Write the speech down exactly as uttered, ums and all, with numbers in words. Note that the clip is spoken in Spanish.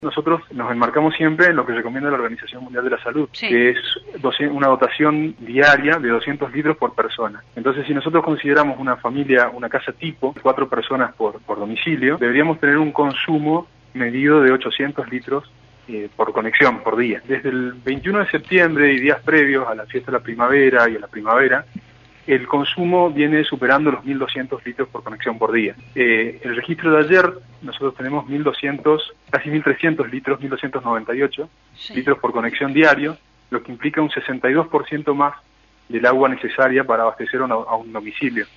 Nosotros nos enmarcamos siempre en lo que recomienda la Organización Mundial de la Salud, sí. que es una dotación diaria de doscientos litros por persona. Entonces, si nosotros consideramos una familia, una casa tipo, cuatro personas por, por domicilio, deberíamos tener un consumo medido de ochocientos litros eh, por conexión, por día. Desde el veintiuno de septiembre y días previos a la fiesta de la primavera y a la primavera, el consumo viene superando los mil doscientos litros por conexión por día. Eh, el registro de ayer, nosotros tenemos mil doscientos, casi mil trescientos litros, mil doscientos noventa y ocho sí. litros por conexión diario, lo que implica un sesenta y dos por ciento más del agua necesaria para abastecer a un, a un domicilio.